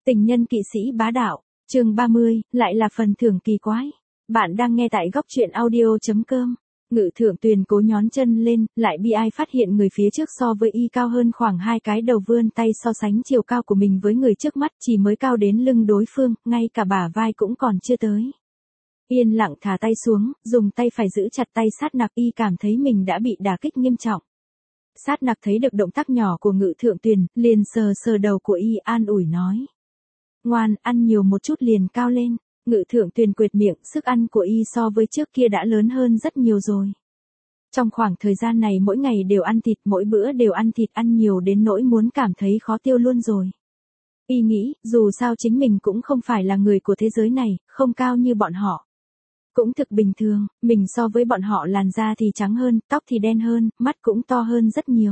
Tình nhân kỵ sĩ bá đạo, chương 30, lại là phần thưởng kỳ quái. Bạn đang nghe tại góc truyện audio.com. Ngự thượng Tuyền cố nhón chân lên, lại bi ai phát hiện người phía trước so với y cao hơn khoảng 2 cái đầu, vươn tay so sánh chiều cao của mình với người trước mắt, chỉ mới cao đến lưng đối phương, ngay cả bả vai cũng còn chưa tới. Yên lặng thả tay xuống, dùng tay phải giữ chặt tay Sát Nặc, y cảm thấy mình đã bị đả kích nghiêm trọng. Sát Nặc thấy được động tác nhỏ của Ngự thượng Tuyền, liền sờ sờ đầu của y, an ủi nói: ngoan, ăn nhiều một chút liền cao lên. Ngự thượng Tuyền quệt miệng, sức ăn của y so với trước kia đã lớn hơn rất nhiều rồi. Trong khoảng thời gian này mỗi ngày đều ăn thịt, mỗi bữa đều ăn thịt, ăn nhiều đến nỗi muốn cảm thấy khó tiêu luôn rồi. Y nghĩ, dù sao chính mình cũng không phải là người của thế giới này, không cao như bọn họ. Cũng thực bình thường, mình so với bọn họ làn da thì trắng hơn, tóc thì đen hơn, mắt cũng to hơn rất nhiều.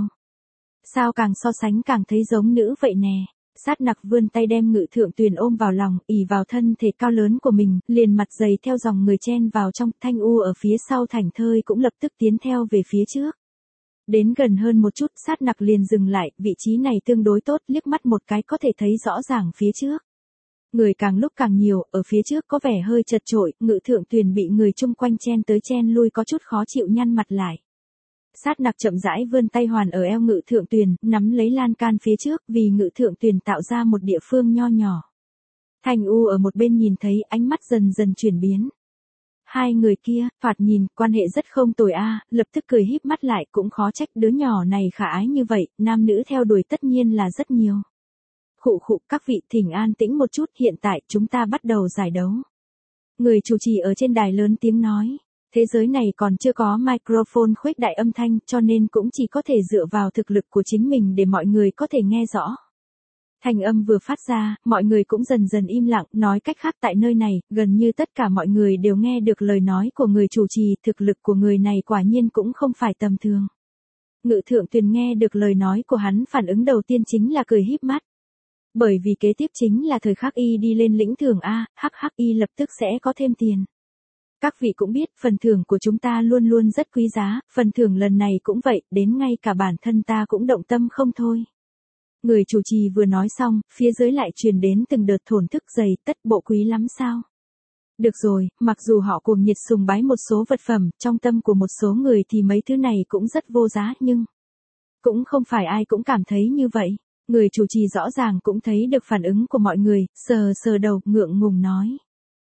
Sao càng so sánh càng thấy giống nữ vậy nè. Sát Nặc vươn tay đem Ngự thượng Tuyền ôm vào lòng, ỉ vào thân thể cao lớn của mình, liền mặt dày theo dòng người chen vào trong. Thanh U ở phía sau thảnh thơi cũng lập tức tiến theo về phía trước. Đến gần hơn một chút, Sát Nặc liền dừng lại, vị trí này tương đối tốt, liếc mắt một cái có thể thấy rõ ràng phía trước. Người càng lúc càng nhiều, ở phía trước có vẻ hơi chật chội, Ngự thượng Tuyền bị người chung quanh chen tới chen lui có chút khó chịu, nhăn mặt lại. Sát Nặc chậm rãi vươn tay hoàn ở eo Ngự thượng Tuyền, nắm lấy lan can phía trước, vì Ngự thượng Tuyền tạo ra một địa phương nho nhỏ. Thanh U ở một bên nhìn thấy, ánh mắt dần dần chuyển biến. Hai người kia, thoạt nhìn, quan hệ rất không tồi a, lập tức cười híp mắt lại, cũng khó trách đứa nhỏ này khả ái như vậy, nam nữ theo đuổi tất nhiên là rất nhiều. Khụ khụ, các vị thỉnh an tĩnh một chút, hiện tại chúng ta bắt đầu giải đấu. Người chủ trì ở trên đài lớn tiếng nói. Thế giới này còn chưa có microphone khuếch đại âm thanh, cho nên cũng chỉ có thể dựa vào thực lực của chính mình để mọi người có thể nghe rõ. Thanh âm vừa phát ra, mọi người cũng dần dần im lặng, nói cách khác tại nơi này, gần như tất cả mọi người đều nghe được lời nói của người chủ trì, thực lực của người này quả nhiên cũng không phải tầm thường. Ngự thượng Tuyền nghe được lời nói của hắn, phản ứng đầu tiên chính là cười híp mắt. Bởi vì kế tiếp chính là thời khắc y đi lên lĩnh thưởng a, y lập tức sẽ có thêm tiền. Các vị cũng biết, phần thưởng của chúng ta luôn luôn rất quý giá, phần thưởng lần này cũng vậy, đến ngay cả bản thân ta cũng động tâm không thôi. Người chủ trì vừa nói xong, phía dưới lại truyền đến từng đợt thổn thức dày, tất bộ quý lắm sao? Được rồi, mặc dù họ cuồng nhiệt sùng bái một số vật phẩm, trong tâm của một số người thì mấy thứ này cũng rất vô giá, nhưng cũng không phải ai cũng cảm thấy như vậy. Người chủ trì rõ ràng cũng thấy được phản ứng của mọi người, sờ sờ đầu, ngượng ngùng nói.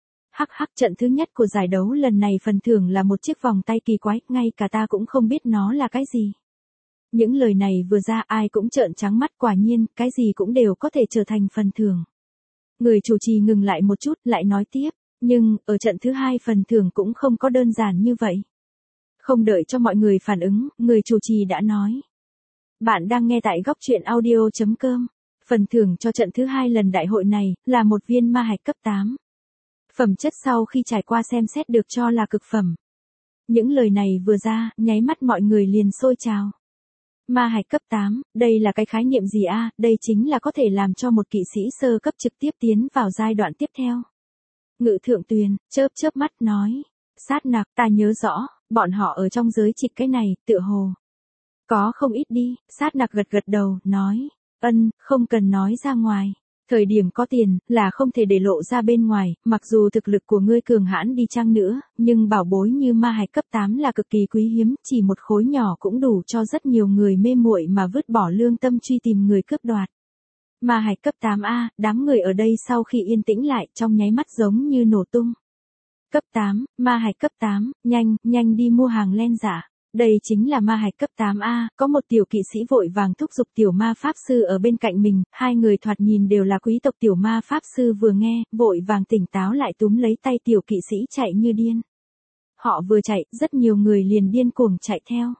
Trận thứ nhất của giải đấu lần này phần thưởng là một chiếc vòng tay kỳ quái, ngay cả ta cũng không biết nó là cái gì. Những lời này vừa ra ai cũng trợn trắng mắt, quả nhiên, cái gì cũng đều có thể trở thành phần thưởng. Người chủ trì ngừng lại một chút, lại nói tiếp, nhưng, ở trận thứ hai phần thưởng cũng không có đơn giản như vậy. Không đợi cho mọi người phản ứng, người chủ trì đã nói. Bạn đang nghe tại góc truyện audio.com. Phần thưởng cho trận thứ hai lần đại hội này, là một viên ma hạch cấp 8. Phẩm chất sau khi trải qua xem xét được cho là cực phẩm. Những lời này vừa ra, nháy mắt mọi người liền sôi trào. Ma hạch cấp 8, đây là cái khái niệm gì a? Đây chính là có thể làm cho một kỵ sĩ sơ cấp trực tiếp tiến vào giai đoạn tiếp theo. Ngự thượng Tuyền, chớp mắt nói. Sát Nặc, ta nhớ rõ, bọn họ ở trong giới trịch cái này, tựa hồ có không ít đi. Sát Nặc gật đầu, nói. Không cần nói ra ngoài. Thời điểm có tiền, là không thể để lộ ra bên ngoài, mặc dù thực lực của ngươi cường hãn đi chăng nữa, nhưng bảo bối như ma hạch cấp 8 là cực kỳ quý hiếm, chỉ một khối nhỏ cũng đủ cho rất nhiều người mê muội mà vứt bỏ lương tâm truy tìm người cướp đoạt. Ma hạch cấp 8A, đám người ở đây sau khi yên tĩnh lại, trong nháy mắt giống như nổ tung. Cấp 8, ma hạch cấp 8, nhanh đi mua hàng len giả. Đây chính là ma hạch cấp 8A, có một tiểu kỵ sĩ vội vàng thúc giục tiểu ma pháp sư ở bên cạnh mình, hai người thoạt nhìn đều là quý tộc. Tiểu ma pháp sư vừa nghe, vội vàng tỉnh táo lại túm lấy tay tiểu kỵ sĩ chạy như điên. Họ vừa chạy, rất nhiều người liền điên cuồng chạy theo.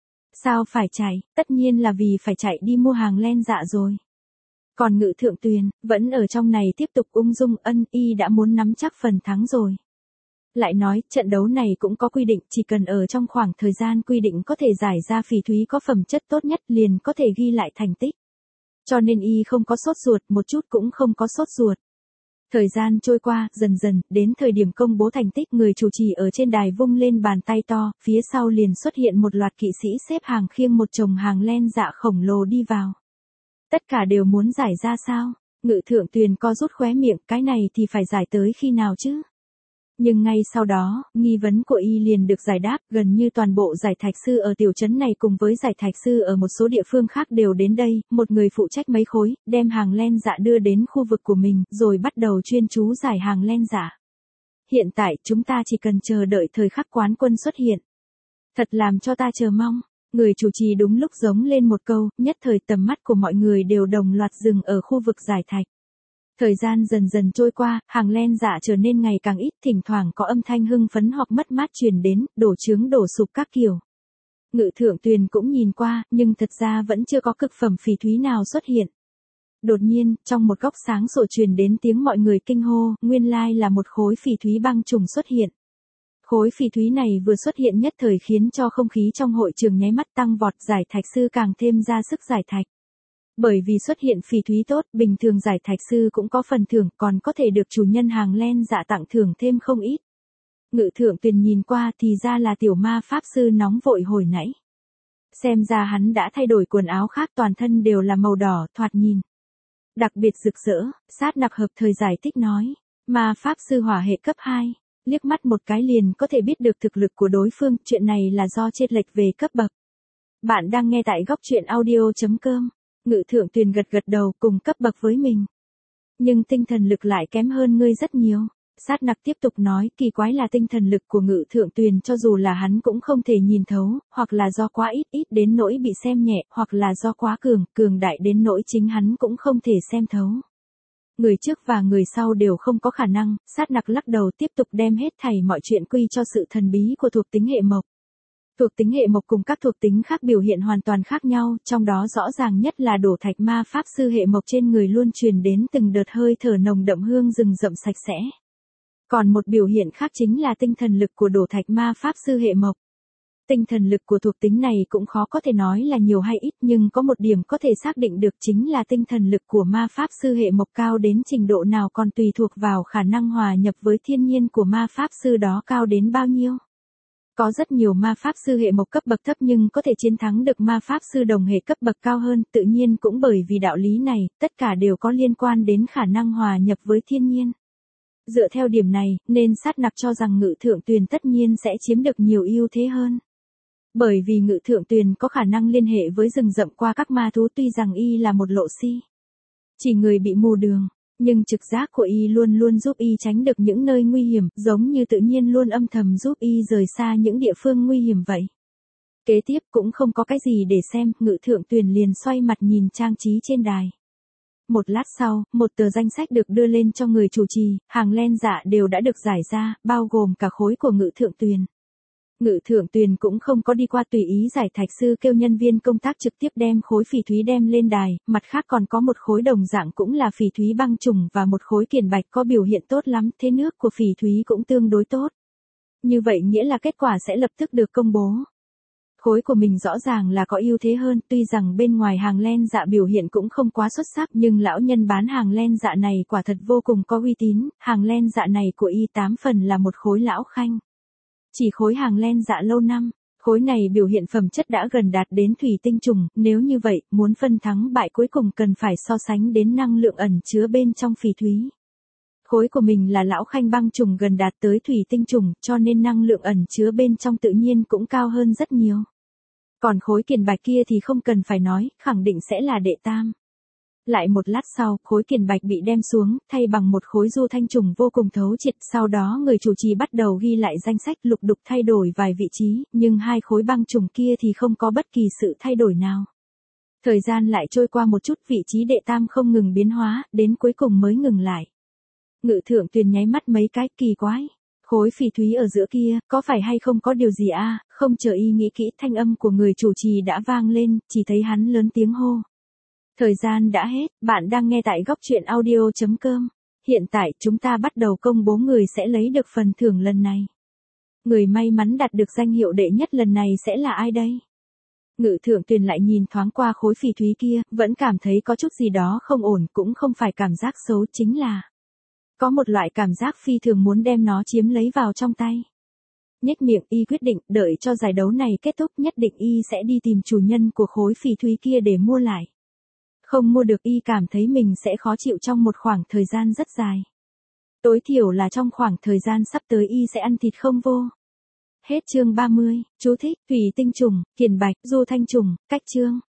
Sao phải chạy? Tất nhiên là vì phải chạy đi mua hàng len dạ rồi. Còn Ngự thượng Tuyền, vẫn ở trong này tiếp tục ung dung, y đã muốn nắm chắc phần thắng rồi. Lại nói, trận đấu này cũng có quy định, chỉ cần ở trong khoảng thời gian quy định có thể giải ra phỉ thúy có phẩm chất tốt nhất liền có thể ghi lại thành tích. Cho nên y không có sốt ruột, một chút cũng không có sốt ruột. Thời gian trôi qua, dần dần, đến thời điểm công bố thành tích, người chủ trì ở trên đài vung lên bàn tay to, phía sau liền xuất hiện một loạt kỵ sĩ xếp hàng khiêng một chồng hàng len dạ khổng lồ đi vào. Tất cả đều muốn giải ra sao? Ngự Thượng Tuyền co rút khóe miệng, cái này thì phải giải tới khi nào chứ? Nhưng ngay sau đó, nghi vấn của y liền được giải đáp, gần như toàn bộ giải thạch sư ở tiểu trấn này cùng với giải thạch sư ở một số địa phương khác đều đến đây, một người phụ trách mấy khối, đem hàng len dạ đưa đến khu vực của mình, rồi bắt đầu chuyên chú giải hàng len dạ. Hiện tại, chúng ta chỉ cần chờ đợi thời khắc quán quân xuất hiện. Thật làm cho ta chờ mong. Người chủ trì đúng lúc giống lên một câu, nhất thời tầm mắt của mọi người đều đồng loạt dừng ở khu vực giải thạch. Thời gian dần dần trôi qua, hàng len dạ trở nên ngày càng ít, thỉnh thoảng có âm thanh hưng phấn hoặc mất mát truyền đến, đổ trướng đổ sụp các kiểu. Ngự Thượng Tuyền cũng nhìn qua, nhưng thật ra vẫn chưa có cực phẩm phỉ thúy nào xuất hiện. Đột nhiên, trong một góc sáng sủa truyền đến tiếng mọi người kinh hô, nguyên lai là một khối phỉ thúy băng trùng xuất hiện. Khối phỉ thúy này vừa xuất hiện nhất thời khiến cho không khí trong hội trường nháy mắt tăng vọt, giải thạch sư càng thêm ra sức giải thạch. Bởi vì xuất hiện phỉ thúy tốt, bình thường giải thạch sư cũng có phần thưởng, còn có thể được chủ nhân hàng len dạ tặng thưởng thêm không ít. Ngự Thượng Tuyền nhìn qua thì ra là tiểu ma pháp sư nóng vội hồi nãy. Xem ra hắn đã thay đổi quần áo khác, toàn thân đều là màu đỏ, thoạt nhìn đặc biệt rực rỡ. Sát Nặc hợp thời giải thích nói, ma pháp sư hỏa hệ cấp 2, liếc mắt một cái liền có thể biết được thực lực của đối phương, chuyện này là do chênh lệch về cấp bậc. Bạn đang nghe tại góc truyện audio.com. Ngự Thượng Tuyền gật gật đầu, cùng cấp bậc với mình. Nhưng tinh thần lực lại kém hơn ngươi rất nhiều. Sát Nặc tiếp tục nói, kỳ quái là tinh thần lực của Ngự Thượng Tuyền cho dù là hắn cũng không thể nhìn thấu, hoặc là do quá ít đến nỗi bị xem nhẹ, hoặc là do quá cường đại đến nỗi chính hắn cũng không thể xem thấu. Người trước và người sau đều không có khả năng. Sát Nặc lắc đầu, tiếp tục đem hết thảy mọi chuyện quy cho sự thần bí của thuộc tính hệ mộc. Thuộc tính hệ mộc cùng các thuộc tính khác biểu hiện hoàn toàn khác nhau, trong đó rõ ràng nhất là đổ thạch ma pháp sư hệ mộc trên người luôn truyền đến từng đợt hơi thở nồng đậm hương rừng rậm sạch sẽ. Còn một biểu hiện khác chính là tinh thần lực của đổ thạch ma pháp sư hệ mộc. Tinh thần lực của thuộc tính này cũng khó có thể nói là nhiều hay ít, nhưng có một điểm có thể xác định được chính là tinh thần lực của ma pháp sư hệ mộc cao đến trình độ nào còn tùy thuộc vào khả năng hòa nhập với thiên nhiên của ma pháp sư đó cao đến bao nhiêu. Có rất nhiều ma pháp sư hệ mộc cấp bậc thấp nhưng có thể chiến thắng được ma pháp sư đồng hệ cấp bậc cao hơn, tự nhiên cũng bởi vì đạo lý này, tất cả đều có liên quan đến khả năng hòa nhập với thiên nhiên. Dựa theo điểm này, nên Sát Nặc cho rằng Ngự Thượng Tuyền tất nhiên sẽ chiếm được nhiều ưu thế hơn. Bởi vì Ngự Thượng Tuyền có khả năng liên hệ với rừng rậm qua các ma thú, tuy rằng y là một lộ si, chỉ người bị mù đường, nhưng trực giác của y luôn luôn giúp y tránh được những nơi nguy hiểm, giống như tự nhiên luôn âm thầm giúp y rời xa những địa phương nguy hiểm vậy. Kế tiếp cũng không có cái gì để xem, Ngự Thượng Tuyền liền xoay mặt nhìn trang trí trên đài. Một lát sau, một tờ danh sách được đưa lên cho người chủ trì, hàng len dạ đều đã được giải ra, bao gồm cả khối của Ngự Thượng Tuyền. Ngự Thượng Tuyền cũng không có đi qua tùy ý, giải thạch sư kêu nhân viên công tác trực tiếp đem khối phỉ thúy đem lên đài, mặt khác còn có một khối đồng dạng cũng là phỉ thúy băng trùng và một khối kiền bạch có biểu hiện tốt lắm, thế nước của phỉ thúy cũng tương đối tốt. Như vậy nghĩa là kết quả sẽ lập tức được công bố. Khối của mình rõ ràng là có ưu thế hơn, tuy rằng bên ngoài hàng len dạ biểu hiện cũng không quá xuất sắc, nhưng lão nhân bán hàng len dạ này quả thật vô cùng có uy tín, hàng len dạ này của y 8 phần là một khối lão khanh. Chỉ khối hàng len dạ lâu năm, khối này biểu hiện phẩm chất đã gần đạt đến thủy tinh trùng, nếu như vậy, muốn phân thắng bại cuối cùng cần phải so sánh đến năng lượng ẩn chứa bên trong phỉ thúy. Khối của mình là lão khanh băng trùng gần đạt tới thủy tinh trùng, cho nên năng lượng ẩn chứa bên trong tự nhiên cũng cao hơn rất nhiều. Còn khối kiền bạch kia thì không cần phải nói, khẳng định sẽ là đệ tam. Lại một lát sau, khối kiền bạch bị đem xuống, thay bằng một khối du thanh trùng vô cùng thấu triệt, sau đó người chủ trì bắt đầu ghi lại danh sách, lục đục thay đổi vài vị trí, nhưng hai khối băng trùng kia thì không có bất kỳ sự thay đổi nào. Thời gian lại trôi qua một chút, vị trí đệ tam không ngừng biến hóa, đến cuối cùng mới ngừng lại. Ngự Thượng Tuyền nháy mắt mấy cái, kỳ quái. Khối phỉ thúy ở giữa kia, có phải hay không có điều gì à, không chờ y nghĩ kỹ, thanh âm của người chủ trì đã vang lên, chỉ thấy hắn lớn tiếng hô. Thời gian đã hết, bạn đang nghe tại góc truyện audio.com. Hiện tại chúng ta bắt đầu công bố người sẽ lấy được phần thưởng lần này. Người may mắn đạt được danh hiệu đệ nhất lần này sẽ là ai đây? Ngự Thượng Tuyền lại nhìn thoáng qua khối phỉ thúy kia, vẫn cảm thấy có chút gì đó không ổn, cũng không phải cảm giác xấu, chính là có một loại cảm giác phi thường muốn đem nó chiếm lấy vào trong tay. Nhếch miệng, y quyết định, đợi cho giải đấu này kết thúc nhất định y sẽ đi tìm chủ nhân của khối phỉ thúy kia để mua lại. Không mua được y cảm thấy mình sẽ khó chịu trong một khoảng thời gian rất dài. Tối thiểu là trong khoảng thời gian sắp tới y sẽ ăn thịt không vô. Hết chương 30, chú thích, thủy tinh trùng, kiền bạch, du thanh trùng, cách chương.